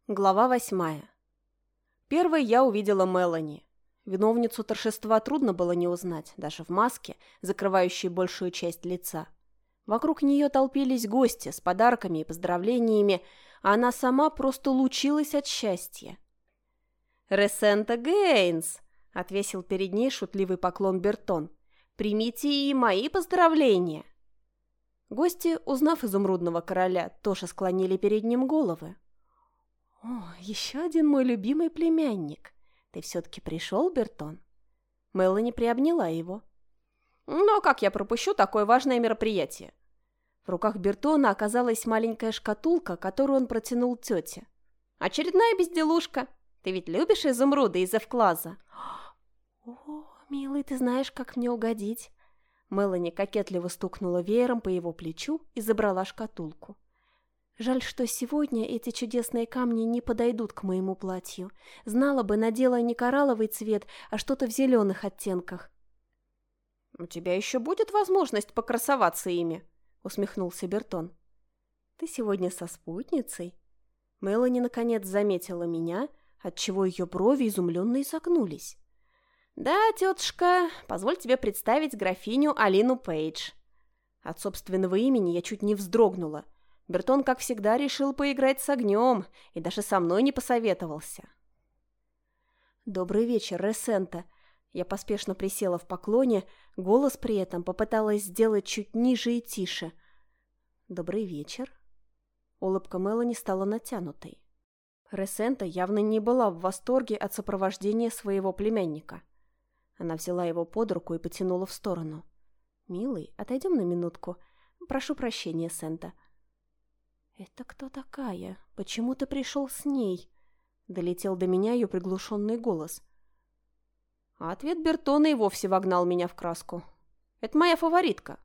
Глава 8. Первой я увидела Мелани. Виновницу торжества трудно было не узнать, даже в маске, закрывающей большую часть лица. Вокруг нее толпились гости с подарками и поздравлениями, а она сама просто лучилась от счастья. «Ресента Гейнс!» — отвесил перед ней шутливый поклон Бертон. «Примите и мои поздравления!» Гости, узнав изумрудного короля, тоже склонили перед ним головы. «О, еще один мой любимый племянник. Ты все-таки пришел, Бертон?» Мелани приобняла его. «Но как я пропущу такое важное мероприятие?» В руках Бертона оказалась маленькая шкатулка, которую он протянул тете. «Очередная безделушка. Ты ведь любишь изумруды из Эвклаза?» «О, милый, ты знаешь, как мне угодить». Мелани кокетливо стукнула веером по его плечу и забрала шкатулку. Жаль, что сегодня эти чудесные камни не подойдут к моему платью. Знала бы, надела не коралловый цвет, а что-то в зеленых оттенках. «У тебя еще будет возможность покрасоваться ими», — усмехнулся Бертон. «Ты сегодня со спутницей?» Мелани наконец заметила меня, отчего ее брови изумленно изогнулись. «Да, тетушка, позволь тебе представить графиню Алину Пейдж». От собственного имени я чуть не вздрогнула. Бертон, как всегда, решил поиграть с огнем и даже со мной не посоветовался. «Добрый вечер, Ресента». Я поспешно присела в поклоне, голос при этом попыталась сделать чуть ниже и тише. «Добрый вечер». Улыбка Мелани стала натянутой. Ресента явно не была в восторге от сопровождения своего племянника. Она взяла его под руку и потянула в сторону. «Милый, отойдем на минутку. Прошу прощения, Сента». «Это кто такая? Почему ты пришел с ней?» Долетел до меня ее приглушенный голос. А ответ Бертона и вовсе вогнал меня в краску. «Это моя фаворитка».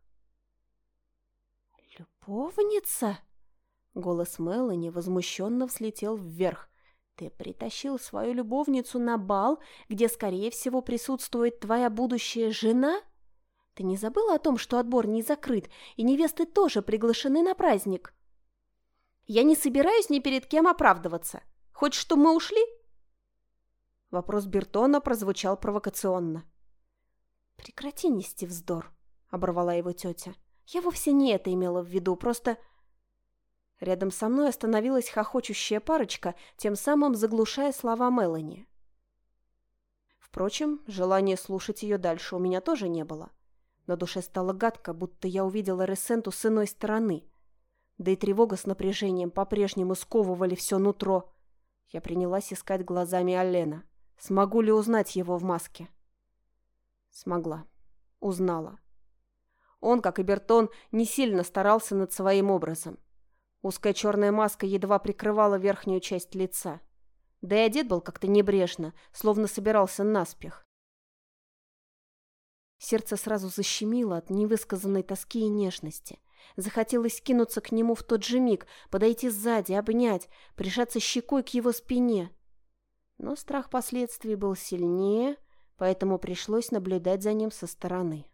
«Любовница?» Голос Мелани возмущенно взлетел вверх. «Ты притащил свою любовницу на бал, где, скорее всего, присутствует твоя будущая жена? Ты не забыла о том, что отбор не закрыт, и невесты тоже приглашены на праздник?» «Я не собираюсь ни перед кем оправдываться. Хочешь, чтобы мы ушли?» Вопрос Бертона прозвучал провокационно. «Прекрати нести вздор», — оборвала его тетя. «Я вовсе не это имела в виду, просто...» Рядом со мной остановилась хохочущая парочка, тем самым заглушая слова Мелани. Впрочем, желания слушать ее дальше у меня тоже не было. На душе стало гадко, будто я увидела Ресенту с иной стороны. Да и тревога с напряжением по-прежнему сковывали все нутро. Я принялась искать глазами Аллена. Смогу ли узнать его в маске? Смогла. Узнала. Он, как и Бертон, не сильно старался над своим образом. Узкая черная маска едва прикрывала верхнюю часть лица. Да и одет был как-то небрежно, словно собирался наспех. Сердце сразу защемило от невысказанной тоски и нежности. Захотелось кинуться к нему в тот же миг, подойти сзади, обнять, прижаться щекой к его спине. Но страх последствий был сильнее, поэтому пришлось наблюдать за ним со стороны.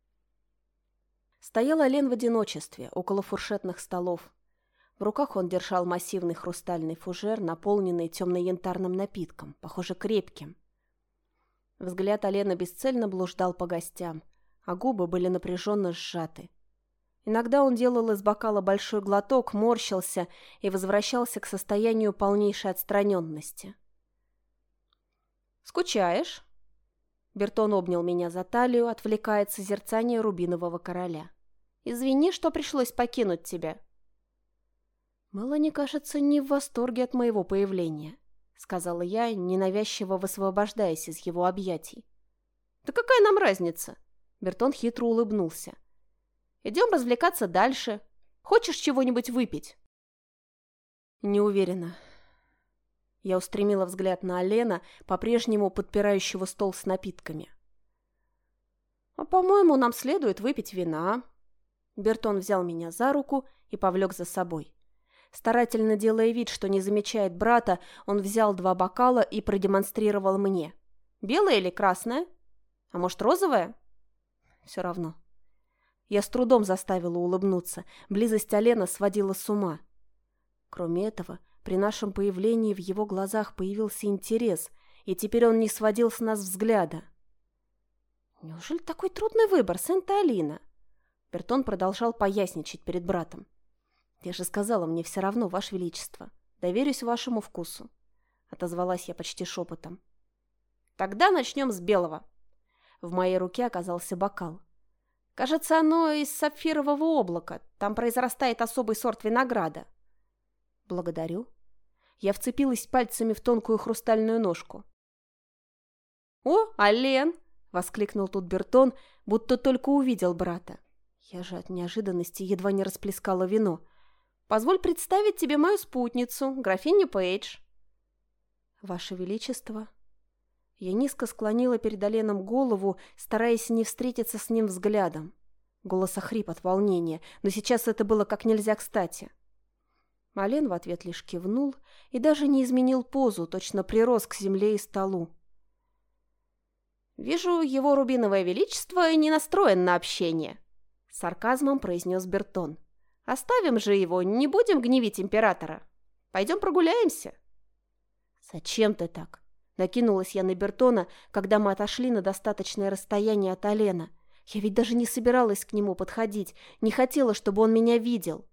Стоял Ален в одиночестве, около фуршетных столов. В руках он держал массивный хрустальный фужер, наполненный темно-янтарным напитком, похоже, крепким. Взгляд Алена бесцельно блуждал по гостям, а губы были напряженно сжаты. Иногда он делал из бокала большой глоток, морщился и возвращался к состоянию полнейшей отстраненности. «Скучаешь?» Бертон обнял меня за талию, отвлекая от созерцания рубинового короля. «Извини, что пришлось покинуть тебя». «Мелани, кажется, не в восторге от моего появления», — сказала я, ненавязчиво высвобождаясь из его объятий. «Да какая нам разница?» Бертон хитро улыбнулся. «Идем развлекаться дальше. Хочешь чего-нибудь выпить?» «Не уверена». Я устремила взгляд на Алена, по-прежнему подпирающего стол с напитками. «А, по-моему, нам следует выпить вина». Бертон взял меня за руку и повлек за собой. Старательно делая вид, что не замечает брата, он взял 2 бокала и продемонстрировал мне. «Белое или красное? А может, розовое?» «Все равно». Я с трудом заставила улыбнуться. Близость Алена сводила с ума. Кроме этого, При нашем появлении в его глазах появился интерес, и теперь он не сводил с нас взгляда. «Неужели такой трудный выбор, Сент-Алина?» Бертон продолжал поясничать перед братом. «Я же сказала, мне все равно, Ваше Величество. Доверюсь вашему вкусу», — отозвалась я почти шепотом. «Тогда начнем с белого». В моей руке оказался бокал. «Кажется, оно из сапфирового облака. Там произрастает особый сорт винограда». «Благодарю». Я вцепилась пальцами в тонкую хрустальную ножку. «О, Ален!» — воскликнул тут Бертон, будто только увидел брата. Я же от неожиданности едва не расплескала вино. «Позволь представить тебе мою спутницу, графиню Пейдж». «Ваше Величество». Я низко склонила перед Аленом голову, стараясь не встретиться с ним взглядом. Голос охрип от волнения, но сейчас это было как нельзя кстати. Ален в ответ лишь кивнул и даже не изменил позу, точно прирос к земле и столу. «Вижу, его рубиновое величество не настроен на общение», — сарказмом произнес Бертон. «Оставим же его, не будем гневить императора. Пойдем прогуляемся». «Зачем ты так?» — накинулась я на Бертона, когда мы отошли на достаточное расстояние от Алена. Я ведь даже не собиралась к нему подходить, не хотела, чтобы он меня видел.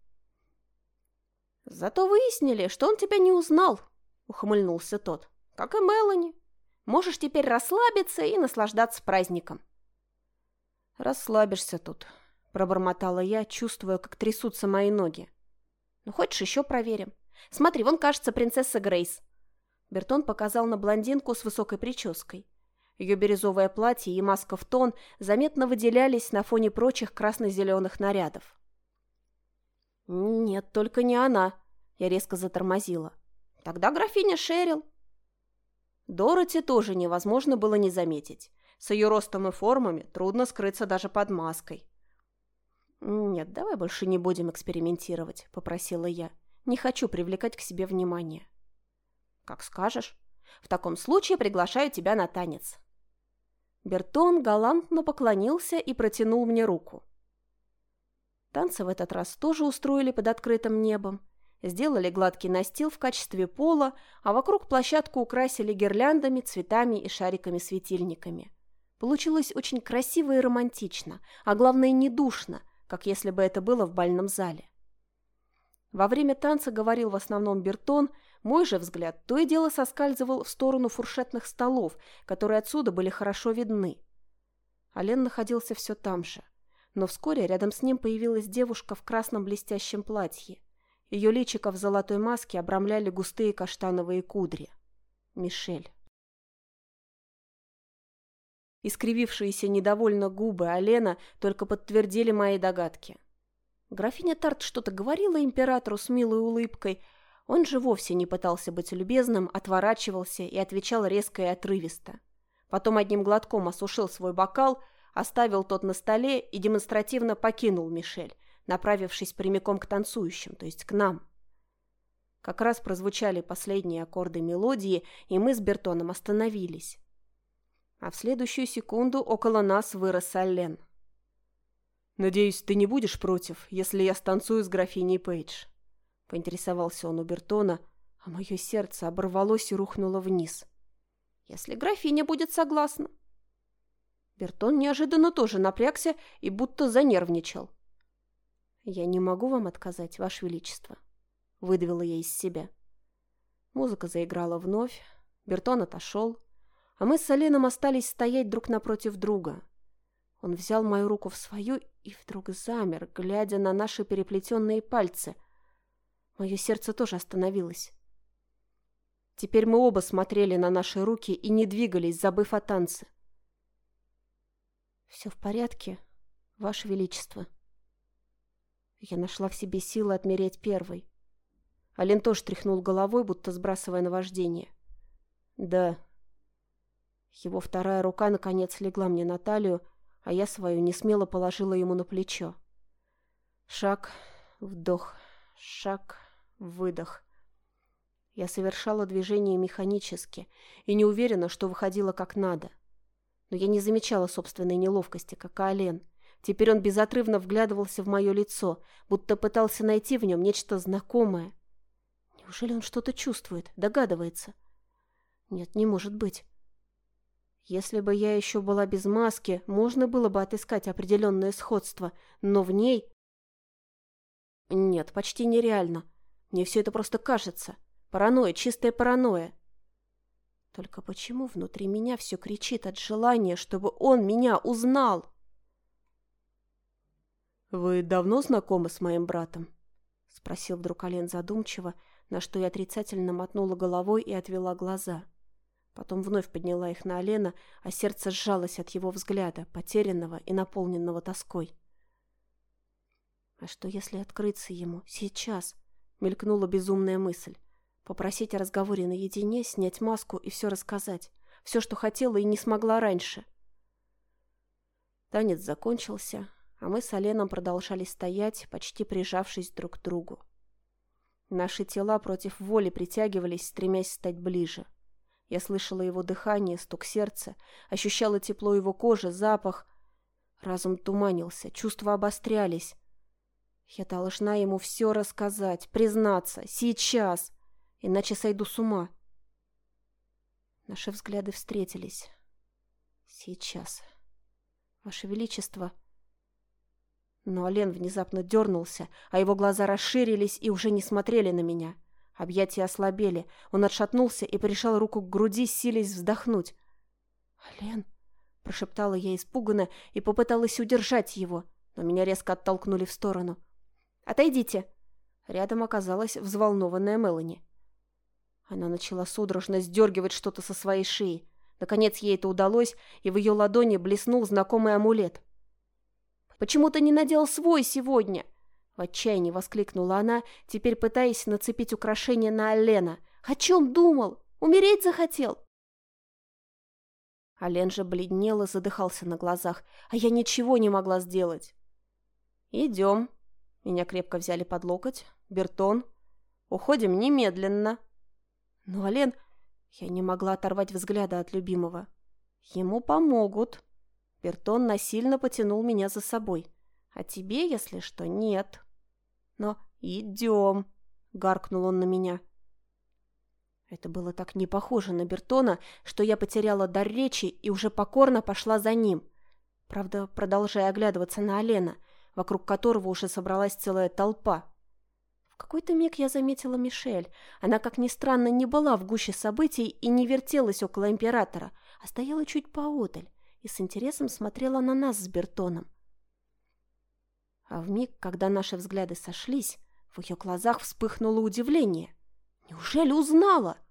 «Зато выяснили, что он тебя не узнал», — ухмыльнулся тот. «Как и Мелани. Можешь теперь расслабиться и наслаждаться праздником». «Расслабишься тут», — пробормотала я, чувствуя, как трясутся мои ноги. «Ну, хочешь, еще проверим? Смотри, вон, кажется, принцесса Грейс». Бертон показал на блондинку с высокой прической. Ее бирюзовое платье и маска в тон заметно выделялись на фоне прочих красно-зеленых нарядов. «Нет, только не она», — я резко затормозила. «Тогда графиня Шерил». Дороти тоже невозможно было не заметить. С ее ростом и формами трудно скрыться даже под маской. «Нет, давай больше не будем экспериментировать», — попросила я. «Не хочу привлекать к себе внимание». «Как скажешь. В таком случае приглашаю тебя на танец». Бертон галантно поклонился и протянул мне руку. Танцы в этот раз тоже устроили под открытым небом. Сделали гладкий настил в качестве пола, а вокруг площадку украсили гирляндами, цветами и шариками-светильниками. Получилось очень красиво и романтично, а главное не душно, как если бы это было в бальном зале. Во время танца говорил в основном Бертон, мой же взгляд то и дело соскальзывал в сторону фуршетных столов, которые отсюда были хорошо видны. Ален находился все там же, но вскоре рядом с ним появилась девушка в красном блестящем платье. Ее личико в золотой маске обрамляли густые каштановые кудри. Мишель. Искривившиеся недовольно губы Алена только подтвердили мои догадки. Графиня Тарт что-то говорила императору с милой улыбкой. Он же вовсе не пытался быть любезным, отворачивался и отвечал резко и отрывисто. Потом одним глотком осушил свой бокал, оставил тот на столе и демонстративно покинул Мишель, направившись прямиком к танцующим, то есть к нам. Как раз прозвучали последние аккорды мелодии, и мы с Бертоном остановились. А в следующую секунду около нас вырос Аллен. «Надеюсь, ты не будешь против, если я станцую с графиней Пейдж?» — поинтересовался он у Бертона, а мое сердце оборвалось и рухнуло вниз. «Если графиня будет согласна». Бертон неожиданно тоже напрягся и будто занервничал. «Я не могу вам отказать, Ваше Величество», — выдавила я из себя. Музыка заиграла вновь, Бертон отошел, а мы с Аленом остались стоять друг напротив друга. Он взял мою руку в свою и вдруг замер, глядя на наши переплетенные пальцы. Мое сердце тоже остановилось. Теперь мы оба смотрели на наши руки и не двигались, забыв о танце. «Все в порядке, Ваше Величество». Я нашла в себе силы отмереть первой. Ален тоже тряхнул головой, будто сбрасывая наваждение. «Да». Его вторая рука наконец легла мне на талию, а я свою несмело положила ему на плечо. Шаг, вдох, шаг, выдох. Я совершала движение механически и не уверена, что выходило как надо. Но я не замечала собственной неловкости, как и Ален. Теперь он безотрывно вглядывался в мое лицо, будто пытался найти в нем нечто знакомое. Неужели он что-то чувствует, догадывается? Нет, не может быть. Если бы я еще была без маски, можно было бы отыскать определенное сходство, но в ней... Нет, почти нереально. Мне все это просто кажется. Паранойя, чистая паранойя. Только почему внутри меня все кричит от желания, чтобы он меня узнал? «Вы давно знакомы с моим братом?» — спросил вдруг Ален задумчиво, на что я отрицательно мотнула головой и отвела глаза. Потом вновь подняла их на Алена, а сердце сжалось от его взгляда, потерянного и наполненного тоской. «А что, если открыться ему сейчас?» — мелькнула безумная мысль. Попросить о разговоре наедине, снять маску и все рассказать. Все, что хотела и не смогла раньше. Танец закончился, а мы с Аленом продолжали стоять, почти прижавшись друг к другу. Наши тела против воли притягивались, стремясь стать ближе. Я слышала его дыхание, стук сердца, ощущала тепло его кожи, запах. Разум туманился, чувства обострялись. Я должна ему все рассказать, признаться, сейчас, иначе сойду с ума. Наши взгляды встретились. Сейчас. Ваше Величество... Но Ален внезапно дернулся, а его глаза расширились и уже не смотрели на меня. Объятия ослабели, он отшатнулся и прижал руку к груди, силясь вздохнуть. «Ален!» – прошептала я испуганно и попыталась удержать его, но меня резко оттолкнули в сторону. «Отойдите!» Рядом оказалась взволнованная Мелани. Она начала судорожно сдергивать что-то со своей шеи. Наконец ей это удалось, и в ее ладони блеснул знакомый амулет. «Почему ты не надел свой сегодня?» В отчаянии воскликнула она, теперь пытаясь нацепить украшение на Алена. «О чем думал? Умереть захотел?» Ален же бледнел и задыхался на глазах, а я ничего не могла сделать. «Идем». Меня крепко взяли под локоть. «Бертон. Уходим немедленно». Но Ален... Я не могла оторвать взгляда от любимого. «Ему помогут». Бертон насильно потянул меня за собой. «А тебе, если что, нет». «Но идем», — гаркнул он на меня. Это было так не похоже на Бертона, что я потеряла дар речи и уже покорно пошла за ним. Правда, продолжая оглядываться на Алена, вокруг которого уже собралась целая толпа. В какой-то миг я заметила Мишель. Она, как ни странно, не была в гуще событий и не вертелась около императора, а стояла чуть поодаль и с интересом смотрела на нас с Бертоном. А вмиг, когда наши взгляды сошлись, в ее глазах вспыхнуло удивление. Неужели узнала?